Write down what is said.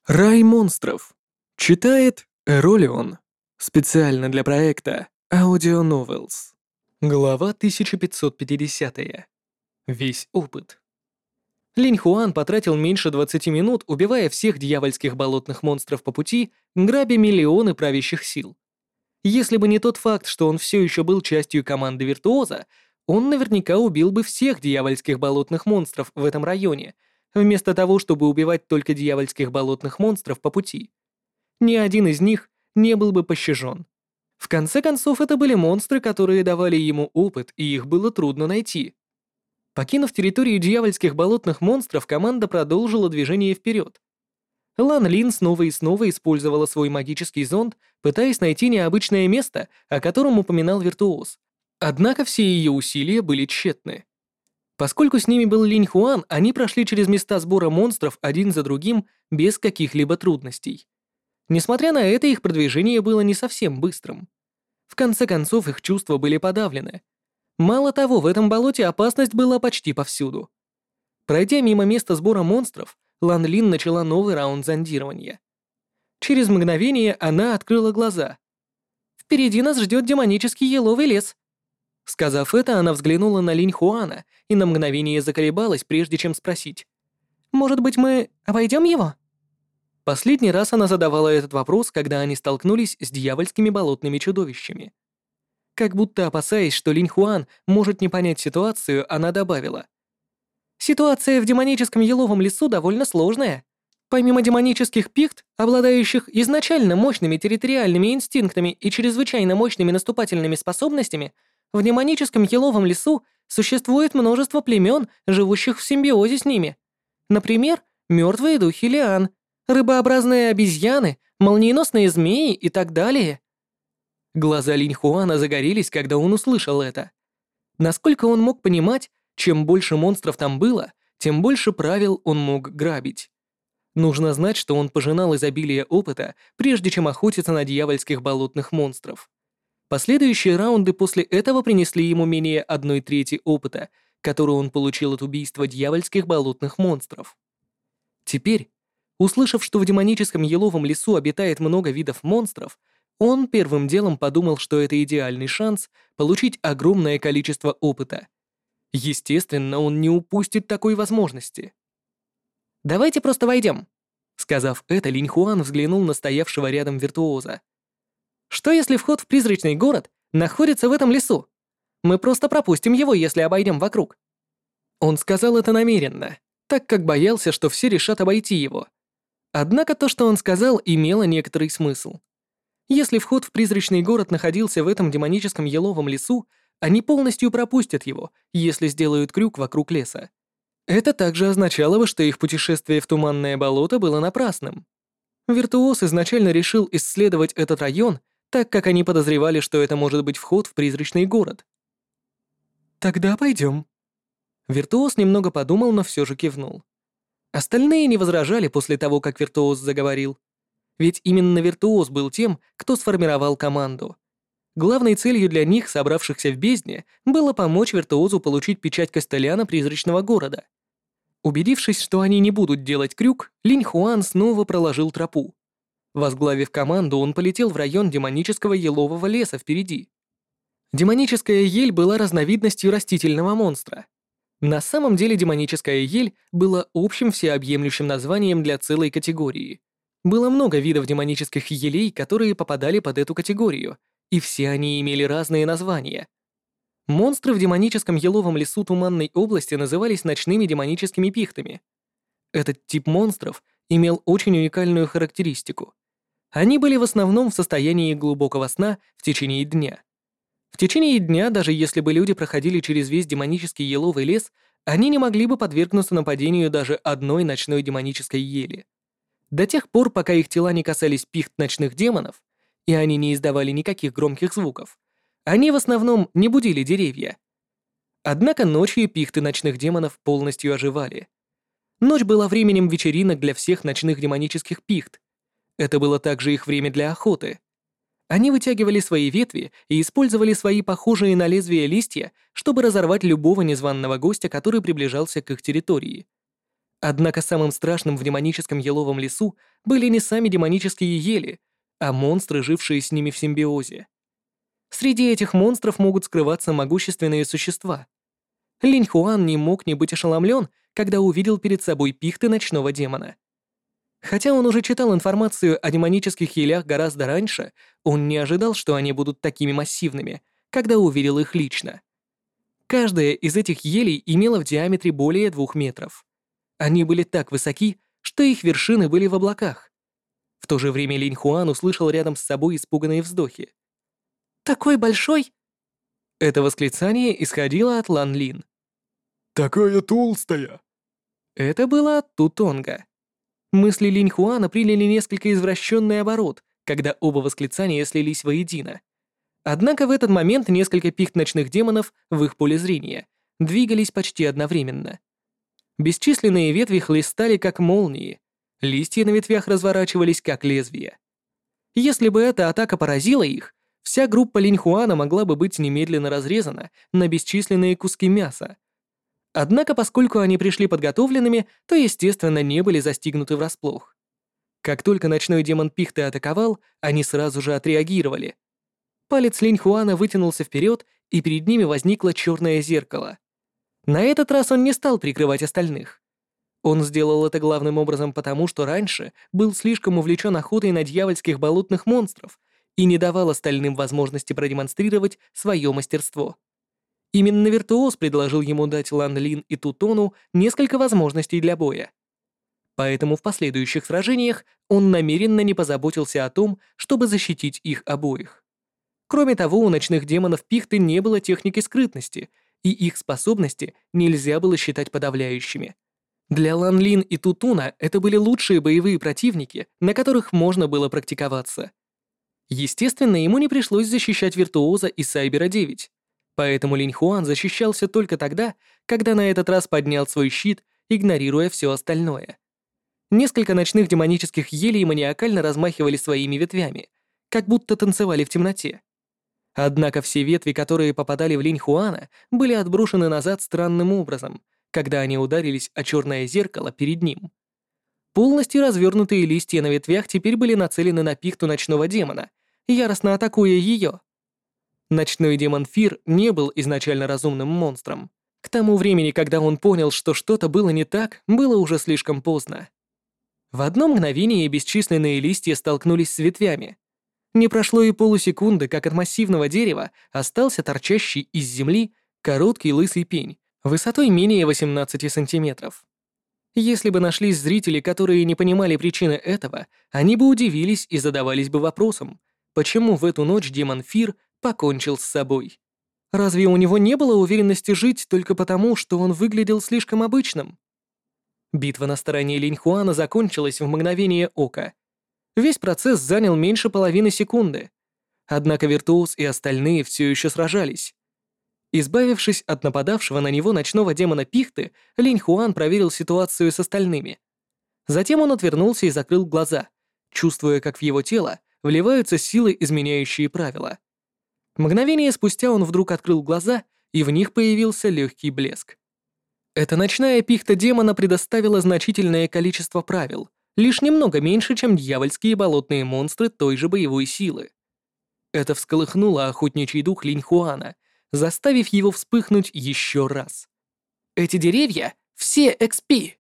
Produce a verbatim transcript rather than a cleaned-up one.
Рай монстров. Читает Эролион. Специально для проекта Audio Novels. Глава тысяча пятьсот пятьдесят. Весь опыт. Линь Хуан потратил меньше двадцати минут, убивая всех дьявольских болотных монстров по пути, грабя миллионы правящих сил. Если бы не тот факт, что он все еще был частью команды Виртуоза, он наверняка убил бы всех дьявольских болотных монстров в этом районе, вместо того, чтобы убивать только дьявольских болотных монстров по пути. Ни один из них не был бы пощажен. В конце концов, это были монстры, которые давали ему опыт, и их было трудно найти. Покинув территорию дьявольских болотных монстров, команда продолжила движение вперед. Лан Лин снова и снова использовала свой магический зонд, пытаясь найти необычное место, о котором упоминал Виртуоз. Однако все ее усилия были тщетны. Поскольку с ними был Линь Хуан, они прошли через места сбора монстров один за другим без каких-либо трудностей. Несмотря на это, их продвижение было не совсем быстрым. В конце концов, их чувства были подавлены. Мало того, в этом болоте опасность была почти повсюду. Пройдя мимо места сбора монстров, Лан Лин начала новый раунд зондирования. Через мгновение она открыла глаза. «Впереди нас ждет демонический еловый лес». Сказав это, она взглянула на Линь Хуана и на мгновение заколебалась, прежде чем спросить. «Может быть, мы обойдем его?» Последний раз она задавала этот вопрос, когда они столкнулись с дьявольскими болотными чудовищами. Как будто опасаясь, что Линь Хуан может не понять ситуацию, она добавила. «Ситуация в демоническом еловом лесу довольно сложная. Помимо демонических пихт, обладающих изначально мощными территориальными инстинктами и чрезвычайно мощными наступательными способностями, в демоническом еловом лесу существует множество племен, живущих в симбиозе с ними. Например, мертвые духи лиан, рыбообразные обезьяны, молниеносные змеи и так далее». Глаза Линь Хуана загорелись, когда он услышал это. Насколько он мог понимать, чем больше монстров там было, тем больше правил он мог грабить. Нужно знать, что он пожинал изобилие опыта, прежде чем охотиться на дьявольских болотных монстров. Последующие раунды после этого принесли ему менее одной трети опыта, который он получил от убийства дьявольских болотных монстров. Теперь, услышав, что в демоническом еловом лесу обитает много видов монстров, он первым делом подумал, что это идеальный шанс получить огромное количество опыта. Естественно, он не упустит такой возможности. «Давайте просто войдем», — сказав это, Линь Хуан взглянул на стоявшего рядом Виртуоза. «Что если вход в призрачный город находится в этом лесу? Мы просто пропустим его, если обойдем вокруг». Он сказал это намеренно, так как боялся, что все решат обойти его. Однако то, что он сказал, имело некоторый смысл. Если вход в призрачный город находился в этом демоническом еловом лесу, они полностью пропустят его, если сделают крюк вокруг леса. Это также означало бы, что их путешествие в туманное болото было напрасным. Виртуоз изначально решил исследовать этот район, так как они подозревали, что это может быть вход в призрачный город. «Тогда пойдем». Виртуоз немного подумал, но все же кивнул. Остальные не возражали после того, как Виртуоз заговорил. Ведь именно Виртуоз был тем, кто сформировал команду. Главной целью для них, собравшихся в бездне, было помочь Виртуозу получить печать Костеляна призрачного города. Убедившись, что они не будут делать крюк, Линь Хуан снова проложил тропу. Возглавив команду, он полетел в район демонического елового леса впереди. Демоническая ель была разновидностью растительного монстра. На самом деле демоническая ель была общим всеобъемлющим названием для целой категории. Было много видов демонических елей, которые попадали под эту категорию, и все они имели разные названия. Монстры в демоническом еловом лесу Туманной области назывались ночными демоническими пихтами. Этот тип монстров имел очень уникальную характеристику. Они были в основном в состоянии глубокого сна в течение дня. В течение дня, даже если бы люди проходили через весь демонический еловый лес, они не могли бы подвергнуться нападению даже одной ночной демонической ели. До тех пор, пока их тела не касались пихт ночных демонов, и они не издавали никаких громких звуков, они в основном не будили деревья. Однако ночью пихты ночных демонов полностью оживали. Ночь была временем вечеринок для всех ночных демонических пихт. Это было также их время для охоты. Они вытягивали свои ветви и использовали свои похожие на лезвие листья, чтобы разорвать любого незваного гостя, который приближался к их территории. Однако самым страшным в демоническом еловом лесу были не сами демонические ели, а монстры, жившие с ними в симбиозе. Среди этих монстров могут скрываться могущественные существа. Линь Хуан не мог не быть ошеломлен, когда увидел перед собой пихты ночного демона. Хотя он уже читал информацию о демонических елях гораздо раньше, он не ожидал, что они будут такими массивными, когда увидел их лично. Каждая из этих елей имела в диаметре более двух метров. Они были так высоки, что их вершины были в облаках. В то же время Линь Хуан услышал рядом с собой испуганные вздохи. «Такой большой!» Это восклицание исходило от Лан Лин. Такая толстая. Это было от Тутонга. Мысли Линь Хуана приняли несколько извращенный оборот, когда оба восклицания слились воедино. Однако в этот момент несколько пихт ночных демонов в их поле зрения двигались почти одновременно. Бесчисленные ветви хлестали как молнии, листья на ветвях разворачивались как лезвия. Если бы эта атака поразила их, вся группа Линь Хуана могла бы быть немедленно разрезана на бесчисленные куски мяса. Однако, поскольку они пришли подготовленными, то, естественно, не были застигнуты врасплох. Как только ночной демон Пихты атаковал, они сразу же отреагировали. Палец Линь Хуана вытянулся вперед, и перед ними возникло черное зеркало. На этот раз он не стал прикрывать остальных. Он сделал это главным образом потому, что раньше был слишком увлечен охотой на дьявольских болотных монстров и не давал остальным возможности продемонстрировать свое мастерство. Именно виртуоз предложил ему дать Лан Лин и Тутону несколько возможностей для боя. Поэтому в последующих сражениях он намеренно не позаботился о том, чтобы защитить их обоих. Кроме того, у ночных демонов Пихты не было техники скрытности, и их способности нельзя было считать подавляющими. Для Лан Лин и Тутуна это были лучшие боевые противники, на которых можно было практиковаться. Естественно, ему не пришлось защищать Виртуоза и Сайбера девять, поэтому Линь Хуан защищался только тогда, когда на этот раз поднял свой щит, игнорируя все остальное. Несколько ночных демонических елей маниакально размахивали своими ветвями, как будто танцевали в темноте. Однако все ветви, которые попадали в Линь Хуана, были отброшены назад странным образом, когда они ударились о черное зеркало перед ним. Полностью развернутые листья на ветвях теперь были нацелены на пихту ночного демона, яростно атакуя ее. Ночной демон Фир не был изначально разумным монстром. К тому времени, когда он понял, что что-то было не так, было уже слишком поздно. В одно мгновение бесчисленные листья столкнулись с ветвями. Не прошло и полусекунды, как от массивного дерева остался торчащий из земли короткий лысый пень, высотой менее восемнадцати сантиметров. Если бы нашлись зрители, которые не понимали причины этого, они бы удивились и задавались бы вопросом, почему в эту ночь демон Фир покончил с собой. Разве у него не было уверенности жить только потому, что он выглядел слишком обычным? Битва на стороне Линь Хуана закончилась в мгновение ока. Весь процесс занял меньше половины секунды. Однако Виртуоз и остальные все еще сражались. Избавившись от нападавшего на него ночного демона Пихты, Линь Хуан проверил ситуацию с остальными. Затем он отвернулся и закрыл глаза, чувствуя, как в его тело вливаются силы, изменяющие правила. Мгновение спустя он вдруг открыл глаза, и в них появился легкий блеск. Эта ночная пихта демона предоставила значительное количество правил, лишь немного меньше, чем дьявольские болотные монстры той же боевой силы. Это всколыхнуло охотничий дух Линь Хуана, заставив его вспыхнуть еще раз. «Эти деревья — все экс пи!»